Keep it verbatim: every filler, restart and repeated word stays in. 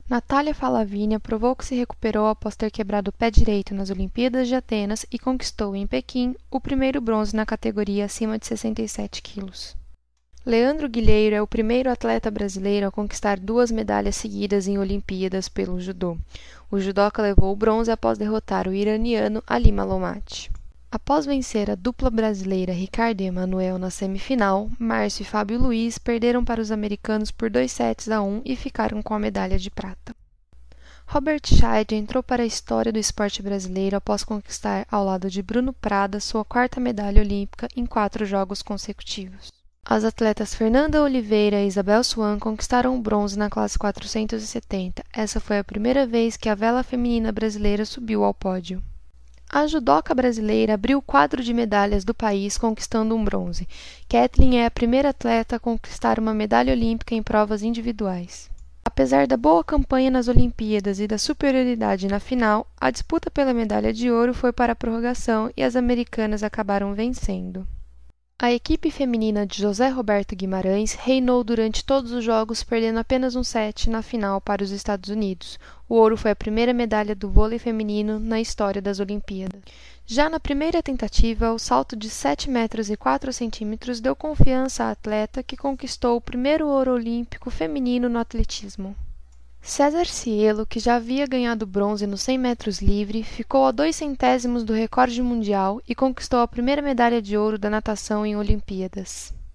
Natália Falavínia provou que se recuperou após ter quebrado o pé direito nas Olimpíadas de Atenas e conquistou, em Pequim, o primeiro bronze na categoria acima de sessenta e sete quilos. Leandro Guilheiro é o primeiro atleta brasileiro a conquistar duas medalhas seguidas em Olimpíadas pelo judô. O judoca levou o bronze após derrotar o iraniano Ali Malomati. Após vencer a dupla brasileira Ricardo e Emanuel na semifinal, Márcio e Fábio Luiz perderam para os americanos por dois sets a um e ficaram com a medalha de prata. Robert Scheid entrou para a história do esporte brasileiro após conquistar, ao lado de Bruno Prada, sua quarta medalha olímpica em quatro jogos consecutivos. As atletas Fernanda Oliveira e Isabel Swan conquistaram o bronze na classe quatrocentos e setenta. Essa foi a primeira vez que a vela feminina brasileira subiu ao pódio. A judoca brasileira abriu o quadro de medalhas do país conquistando um bronze. Kathleen é a primeira atleta a conquistar uma medalha olímpica em provas individuais. Apesar da boa campanha nas Olimpíadas e da superioridade na final, a disputa pela medalha de ouro foi para a prorrogação e as americanas acabaram vencendo. A equipe feminina de José Roberto Guimarães reinou durante todos os jogos, perdendo apenas um set na final para os Estados Unidos. O ouro foi a primeira medalha do vôlei feminino na história das Olimpíadas. Já na primeira tentativa, o salto de sete metros e quatro centímetros deu confiança à atleta, que conquistou o primeiro ouro olímpico feminino no atletismo. César Cielo, que já havia ganhado bronze nos cem metros livre, ficou a dois centésimos do recorde mundial e conquistou a primeira medalha de ouro da natação em Olimpíadas.